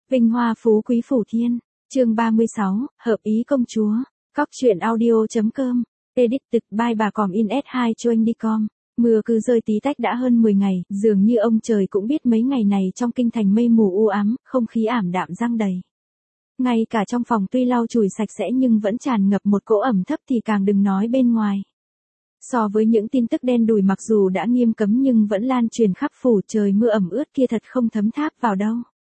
Vinh hoa phú quý phủ thiên. Chương 36, hợp ý công chúa. Cóc truyện audio.com. Edit thực by bà còm in S2 Choanh.com. Mưa cứ rơi tí tách đã hơn 10 ngày, dường như ông trời cũng biết mấy ngày này trong kinh thành mây mù u ám, không khí ảm đạm giăng đầy. Ngay cả trong phòng tuy lau chùi sạch sẽ nhưng vẫn tràn ngập một cỗ ẩm thấp thì càng đừng nói bên ngoài. So với những tin tức đen đủi mặc dù đã nghiêm cấm nhưng vẫn lan truyền khắp phủ, trời mưa ẩm ướt kia thật không thấm tháp vào đâu.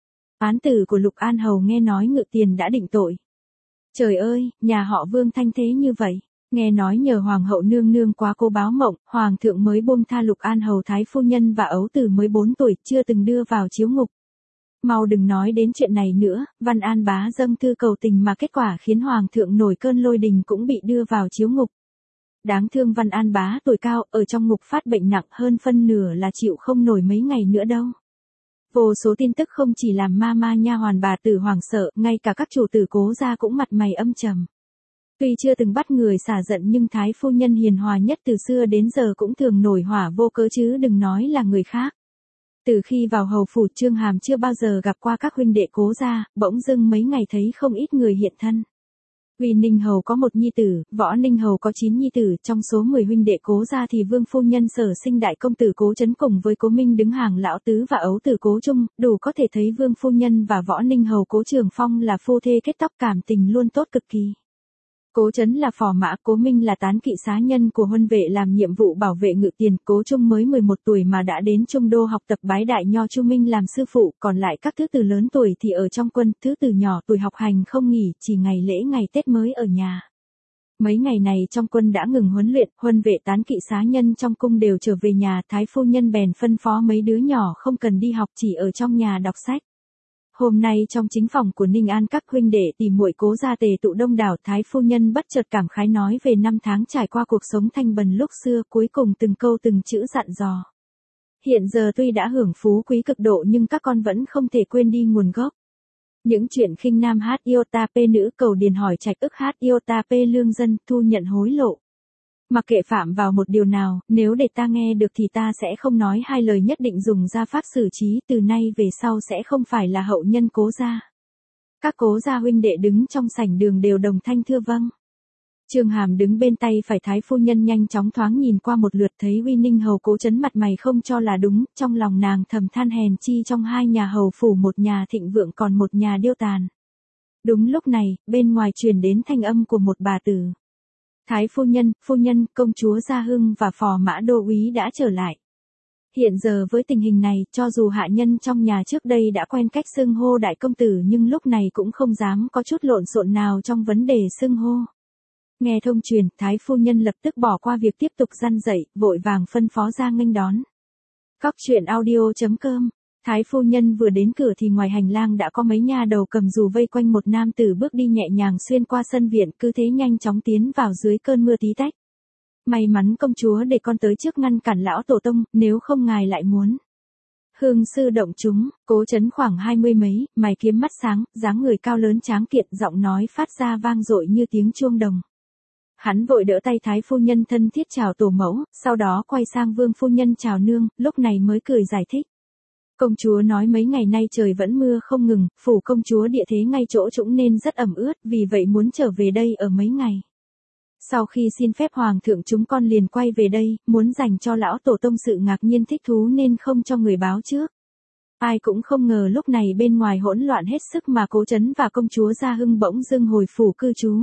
Án tử của Lục An Hầu nghe nói Ngự Tiền đã định tội. Trời ơi, nhà họ Vương thanh thế như vậy. Nghe nói nhờ Hoàng hậu nương nương quá cố báo mộng, Hoàng thượng mới buông tha Lục An Hầu thái phu nhân và ấu tử mới 4 tuổi chưa từng đưa vào chiếu ngục. Mau đừng nói đến chuyện này nữa, Văn An bá dâng thư cầu tình mà kết quả khiến Hoàng thượng nổi cơn lôi đình cũng bị đưa vào chiếu ngục. Đáng thương Văn An bá tuổi cao, ở trong ngục phát bệnh nặng, hơn phân nửa là chịu không nổi mấy ngày nữa đâu. Vô số tin tức không chỉ làm ma nha hoàn bà tử hoảng sợ, ngay cả các chủ tử Cố gia cũng mặt mày âm trầm. Tuy chưa từng bắt người xả giận nhưng thái phu nhân hiền hòa nhất từ xưa đến giờ cũng thường nổi hỏa vô cớ chứ đừng nói là người khác. Từ khi vào hầu phủ, Trương Hàm chưa bao giờ gặp qua các huynh đệ Cố gia, bỗng dưng mấy ngày thấy không ít người hiện thân. Vì Ninh Hầu có một nhi tử, Võ Ninh Hầu có 9 nhi tử, trong số 10 huynh đệ Cố gia thì Vương phu nhân Sở sinh đại công tử Cố Trấn cùng với Cố Minh đứng hàng lão tứ và ấu tử Cố Trung, đủ có thể thấy Vương phu nhân và Võ Ninh Hầu Cố Trường Phong là phu thê kết tóc cảm tình luôn tốt cực kỳ. Cố Trấn là phò mã, Cố Minh là tán kỵ xá nhân của huân vệ làm nhiệm vụ bảo vệ Ngự Tiền, Cố Trung mới 11 tuổi mà đã đến Trung Đô học tập bái đại nho Chu Minh làm sư phụ, còn lại các thứ tử lớn tuổi thì ở trong quân, thứ tử nhỏ tuổi học hành không nghỉ, chỉ ngày lễ ngày Tết mới ở nhà. Mấy ngày này trong quân đã ngừng huấn luyện, huân vệ tán kỵ xá nhân trong cung đều trở về nhà, thái phu nhân bèn phân phó mấy đứa nhỏ không cần đi học chỉ ở trong nhà đọc sách. Hôm nay trong chính phòng của Ninh An các huynh đệ tìm muội Cố gia tề tụ đông đảo, thái phu nhân bất chợt cảm khái nói về năm tháng trải qua cuộc sống thanh bần lúc xưa, cuối cùng từng câu từng chữ dặn dò. Hiện giờ tuy đã hưởng phú quý cực độ nhưng các con vẫn không thể quên đi nguồn gốc. Những chuyện khinh nam hát yêu ta pê nữ cầu điền hỏi trạch ức hát yêu ta pê lương dân thu nhận hối lộ. Mặc kệ phạm vào một điều nào, nếu để ta nghe được thì ta sẽ không nói hai lời, nhất định dùng gia pháp xử trí, từ nay về sau sẽ không phải là hậu nhân Cố gia. Các Cố gia huynh đệ đứng trong sảnh đường đều đồng thanh thưa vâng. Trương Hàm đứng bên tay phải thái phu nhân nhanh chóng thoáng nhìn qua một lượt thấy Uy Ninh Hầu Cố Trấn mặt mày không cho là đúng, trong lòng nàng thầm than hèn chi trong hai nhà hầu phủ, một nhà thịnh vượng còn một nhà điêu tàn. Đúng lúc này, bên ngoài truyền đến thanh âm của một bà tử. Thái phu nhân, công chúa Gia Hưng và phò mã đô úy đã trở lại. Hiện giờ với tình hình này, cho dù hạ nhân trong nhà trước đây đã quen cách xưng hô đại công tử nhưng lúc này cũng không dám có chút lộn xộn nào trong vấn đề xưng hô. Nghe thông truyền, thái phu nhân lập tức bỏ qua việc tiếp tục răn dạy, vội vàng phân phó ra nghênh đón. Cóc truyện audio.com. Thái phu nhân vừa đến cửa thì ngoài hành lang đã có mấy nha đầu cầm dù vây quanh một nam tử bước đi nhẹ nhàng xuyên qua sân viện, cứ thế nhanh chóng tiến vào dưới cơn mưa tí tách. May mắn công chúa để con tới trước ngăn cản lão tổ tông, nếu không ngài lại muốn. Hương sư động chúng, Cố Trấn khoảng 20 mấy, mày kiếm mắt sáng, dáng người cao lớn tráng kiện, giọng nói phát ra vang dội như tiếng chuông đồng. Hắn vội đỡ tay thái phu nhân thân thiết chào tổ mẫu, sau đó quay sang Vương phu nhân chào nương, lúc này mới cười giải thích. Công chúa nói mấy ngày nay trời vẫn mưa không ngừng, phủ công chúa địa thế ngay chỗ trũng nên rất ẩm ướt, vì vậy muốn trở về đây ở mấy ngày. Sau khi xin phép hoàng thượng chúng con liền quay về đây, muốn dành cho lão tổ tông sự ngạc nhiên thích thú nên không cho người báo trước. Ai cũng không ngờ lúc này bên ngoài hỗn loạn hết sức mà Cố Trấn và công chúa Gia Hưng bỗng dưng hồi phủ cư trú.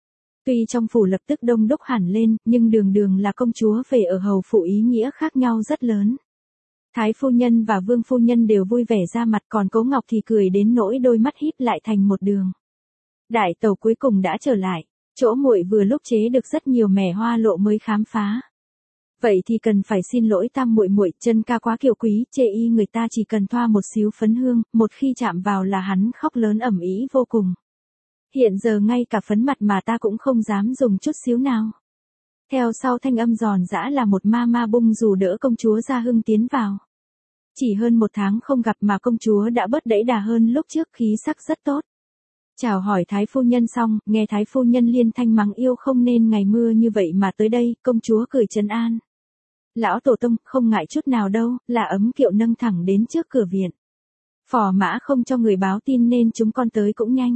Tuy trong phủ lập tức đông đúc hẳn lên, nhưng đường đường là công chúa về ở hầu phủ ý nghĩa khác nhau rất lớn. Thái phu nhân và Vương phu nhân đều vui vẻ ra mặt, còn Cố Ngọc thì cười đến nỗi đôi mắt híp lại thành một đường. Đại tẩu cuối cùng đã trở lại, chỗ muội vừa lúc chế được rất nhiều mẻ hoa lộ mới khám phá. Vậy thì cần phải xin lỗi tam muội, chân ca quá kiều quý, chê y người ta chỉ cần thoa một xíu phấn hương, một khi chạm vào là hắn khóc lớn ầm ĩ vô cùng. Hiện giờ ngay cả phấn mặt mà ta cũng không dám dùng chút xíu nào. Theo sau thanh âm giòn giã là một ma bung dù đỡ công chúa Gia Hưng tiến vào. Chỉ hơn 1 tháng không gặp mà công chúa đã bớt đẫy đà hơn lúc trước, khí sắc rất tốt. Chào hỏi thái phu nhân xong, nghe thái phu nhân liên thanh mắng yêu không nên ngày mưa như vậy mà tới đây, công chúa cười trấn an. Lão tổ tông không ngại chút nào đâu, là ấm kiệu nâng thẳng đến trước cửa viện. Phò mã không cho người báo tin nên chúng con tới cũng nhanh.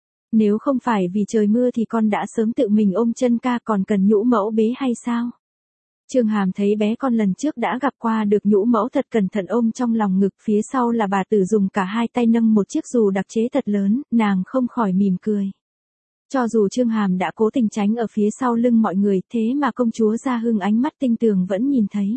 Nếu không phải vì trời mưa thì con đã sớm tự mình ôm chân ca, còn cần nhũ mẫu bế hay sao? Trương Hàm thấy bé con lần trước đã gặp qua được nhũ mẫu thật cẩn thận ôm trong lòng ngực, phía sau là bà tử dùng cả hai tay nâng một chiếc dù đặc chế thật lớn, nàng không khỏi mỉm cười. Cho dù Trương Hàm đã cố tình tránh ở phía sau lưng mọi người, thế mà công chúa Gia Hưng ánh mắt tinh tường vẫn nhìn thấy.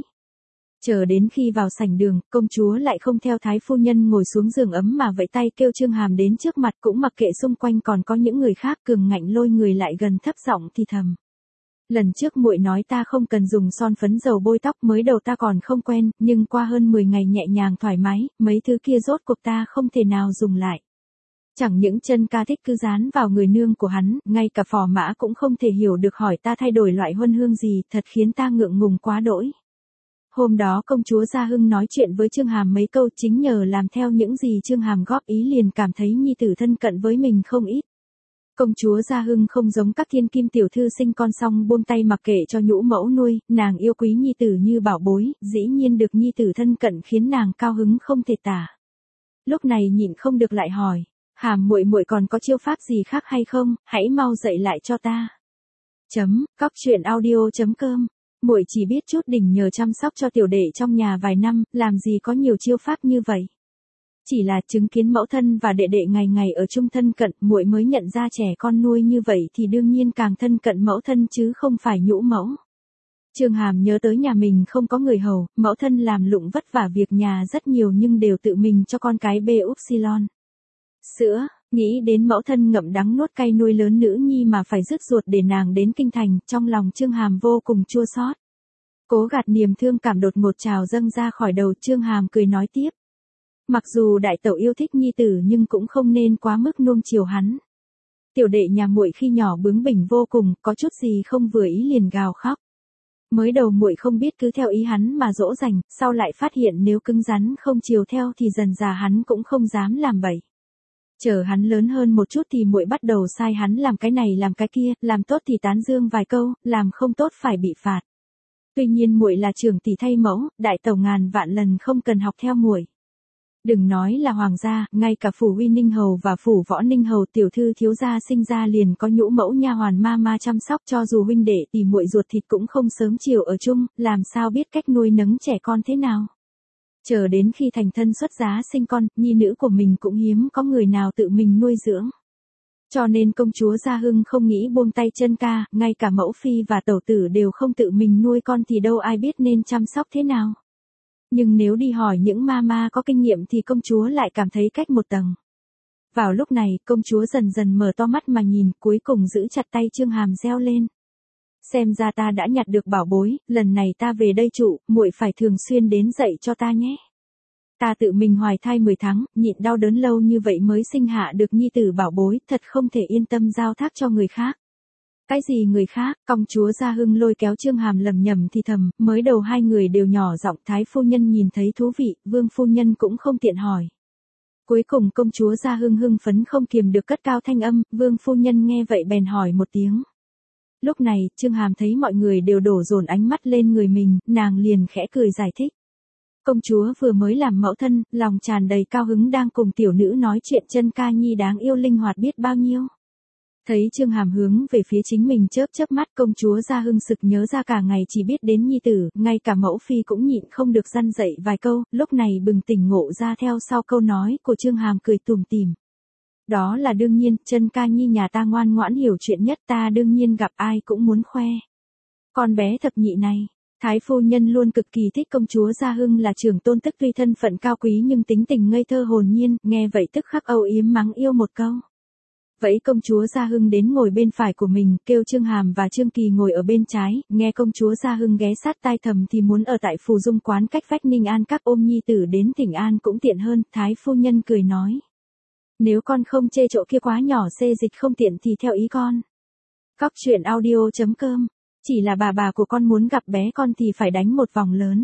Chờ đến khi vào sảnh đường, công chúa lại không theo thái phu nhân ngồi xuống giường ấm mà vẫy tay kêu Trương Hàm đến trước mặt, cũng mặc kệ xung quanh còn có những người khác, cường ngạnh lôi người lại gần thấp giọng thì thầm. Lần trước muội nói ta không cần dùng son phấn dầu bôi tóc, mới đầu ta còn không quen, nhưng qua hơn 10 ngày nhẹ nhàng thoải mái, mấy thứ kia rốt cuộc ta không thể nào dùng lại. Chẳng những chân ca thích cứ dán vào người nương của hắn, ngay cả phò mã cũng không thể hiểu được, hỏi ta thay đổi loại huân hương gì, thật khiến ta ngượng ngùng quá đỗi. Hôm đó công chúa Gia Hưng nói chuyện với Trương Hàm mấy câu, chính nhờ làm theo những gì Trương Hàm góp ý liền cảm thấy nhi tử thân cận với mình không ít. Công chúa Gia Hưng không giống các thiên kim tiểu thư sinh con xong buông tay mặc kệ cho nhũ mẫu nuôi, nàng yêu quý nhi tử như bảo bối, dĩ nhiên được nhi tử thân cận khiến nàng cao hứng không thể tả. Lúc này nhịn không được lại hỏi, Hàm muội muội còn có chiêu pháp gì khác hay không, hãy mau dạy lại cho ta. Cóc truyện audio.com. Muội chỉ biết chút đỉnh nhờ chăm sóc cho tiểu đệ trong nhà vài năm, làm gì có nhiều chiêu pháp như vậy. Chỉ là chứng kiến mẫu thân và đệ đệ ngày ngày ở chung thân cận, muội mới nhận ra trẻ con nuôi như vậy thì đương nhiên càng thân cận mẫu thân chứ không phải nhũ mẫu. Trương Hàm nhớ tới nhà mình không có người hầu, mẫu thân làm lụng vất vả việc nhà rất nhiều nhưng đều tự mình cho con cái bê upsilon. Sữa, nghĩ đến mẫu thân ngậm đắng nuốt cay nuôi lớn nữ nhi mà phải dứt ruột để nàng đến kinh thành, trong lòng Trương Hàm vô cùng chua xót. Cố gạt niềm thương cảm đột ngột trào dâng ra khỏi đầu, Trương Hàm cười nói tiếp. Mặc dù đại tẩu yêu thích nhi tử nhưng cũng không nên quá mức nuông chiều hắn. Tiểu đệ nhà muội khi nhỏ bướng bỉnh vô cùng, có chút gì không vừa ý liền gào khóc. Mới đầu muội không biết cứ theo ý hắn mà dỗ dành, sau lại phát hiện nếu cứng rắn không chiều theo thì dần dà hắn cũng không dám làm bậy. Chờ hắn lớn hơn một chút thì muội bắt đầu sai hắn làm cái này làm cái kia, làm tốt thì tán dương vài câu, làm không tốt phải bị phạt. Tuy nhiên muội là trưởng tỷ thay mẫu, đại tẩu ngàn vạn lần không cần học theo muội. Đừng nói là hoàng gia, ngay cả phủ Uy Ninh hầu và phủ Võ Ninh hầu tiểu thư thiếu gia sinh ra liền có nhũ mẫu nha hoàn ma chăm sóc, cho dù huynh đệ tỷ muội ruột thịt cũng không sớm chiều ở chung, làm sao biết cách nuôi nấng trẻ con thế nào. Chờ đến khi thành thân xuất giá sinh con, nhi nữ của mình cũng hiếm có người nào tự mình nuôi dưỡng. Cho nên công chúa Gia Hưng không nghĩ buông tay chân ca, ngay cả mẫu phi và tẩu tử đều không tự mình nuôi con thì đâu ai biết nên chăm sóc thế nào. Nhưng nếu đi hỏi những mama có kinh nghiệm thì công chúa lại cảm thấy cách một tầng. Vào lúc này, công chúa dần dần mở to mắt mà nhìn, cuối cùng giữ chặt tay Trương Hàm reo lên. Xem ra ta đã nhặt được bảo bối, lần này ta về đây trụ, muội phải thường xuyên đến dạy cho ta nhé. Ta tự mình hoài thai 10 tháng, nhịn đau đớn lâu như vậy mới sinh hạ được nhi tử bảo bối, thật không thể yên tâm giao thác cho người khác. Cái gì người khác, công chúa Gia Hưng lôi kéo Trương Hàm lầm nhầm thì thầm, mới đầu hai người đều nhỏ giọng, thái phu nhân nhìn thấy thú vị, vương phu nhân cũng không tiện hỏi. Cuối cùng công chúa Gia Hưng hưng phấn không kiềm được cất cao thanh âm, vương phu nhân nghe vậy bèn hỏi một tiếng. Lúc này, Trương Hàm thấy mọi người đều đổ dồn ánh mắt lên người mình, nàng liền khẽ cười giải thích. Công chúa vừa mới làm mẫu thân, lòng tràn đầy cao hứng đang cùng tiểu nữ nói chuyện, chân ca nhi đáng yêu linh hoạt biết bao nhiêu. Thấy Trương Hàm hướng về phía chính mình chớp chớp mắt, công chúa Gia Hưng sực nhớ ra cả ngày chỉ biết đến nhi tử, ngay cả mẫu phi cũng nhịn không được răn dạy vài câu, lúc này bừng tỉnh ngộ ra theo sau câu nói của Trương Hàm cười tủm tỉm. Đó là đương nhiên, chân ca nhi nhà ta ngoan ngoãn hiểu chuyện nhất, ta đương nhiên gặp ai cũng muốn khoe. Con bé thập nhị này, thái phu nhân luôn cực kỳ thích công chúa Gia Hưng là trưởng tôn tức tuy thân phận cao quý nhưng tính tình ngây thơ hồn nhiên, nghe vậy tức khắc âu yếm mắng yêu một câu. Vậy công chúa Gia Hưng đến ngồi bên phải của mình, kêu Trương Hàm và Trương Kỳ ngồi ở bên trái, nghe công chúa Gia Hưng ghé sát tai thầm thì muốn ở tại Phù Dung quán cách vách Ninh An các ôm nhi tử đến Thịnh An cũng tiện hơn, thái phu nhân cười nói. Nếu con không chê chỗ kia quá nhỏ xê dịch không tiện thì theo ý con. Cóc truyện audio.com. Chỉ là bà của con muốn gặp bé con thì phải đánh một vòng lớn.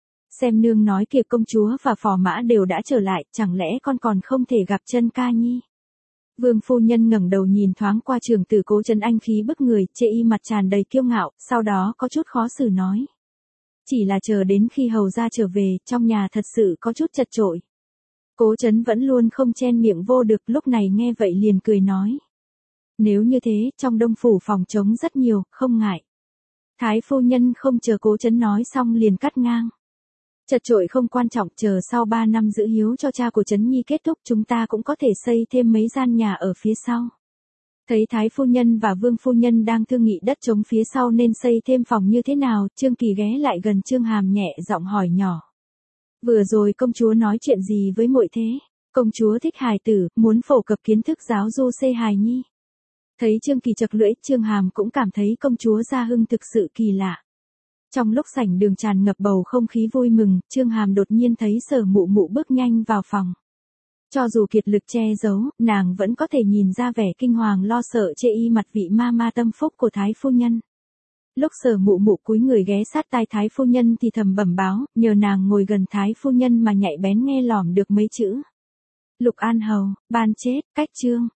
Xem nương nói kìa, công chúa và phò mã đều đã trở lại, chẳng lẽ con còn không thể gặp chân ca nhi. Vương phu nhân ngẩng đầu nhìn thoáng qua trưởng tử Cố Trấn anh khí bức người, chê y mặt tràn đầy kiêu ngạo, sau đó có chút khó xử nói. Chỉ là chờ đến khi hầu gia trở về, trong nhà thật sự có chút chật chội. Cố Chấn vẫn luôn không chen miệng vô được, lúc này nghe vậy liền cười nói. Nếu như thế, trong Đông phủ phòng trống rất nhiều, không ngại. Thái phu nhân không chờ Cố Chấn nói xong liền cắt ngang. Chật chội không quan trọng, chờ sau 3 năm giữ hiếu cho cha của Chấn Nhi kết thúc chúng ta cũng có thể xây thêm mấy gian nhà ở phía sau. Thấy Thái phu nhân và Vương phu nhân đang thương nghị đất trống phía sau nên xây thêm phòng như thế nào, Trương Kỳ ghé lại gần Trương Hàm nhẹ giọng hỏi nhỏ. Vừa rồi công chúa nói chuyện gì với muội thế? Công chúa thích hài tử, muốn phổ cập kiến thức giáo du xây hài nhi. Thấy Trương Kỳ chật lưỡi, Trương Hàm cũng cảm thấy công chúa Gia Hưng thực sự kỳ lạ. Trong lúc sảnh đường tràn ngập bầu không khí vui mừng, Trương Hàm đột nhiên thấy Sở Mụ Mụ bước nhanh vào phòng. Cho dù kiệt lực che giấu, nàng vẫn có thể nhìn ra vẻ kinh hoàng lo sợ chê y mặt vị ma ma tâm phúc của Thái phu nhân. Lúc Sở Mụ Mụ cúi người ghé sát tai Thái phu nhân thì thầm bẩm báo, nhờ nàng ngồi gần Thái phu nhân mà nhạy bén nghe lỏm được mấy chữ. Lục An Hầu, ban chết, cách chương.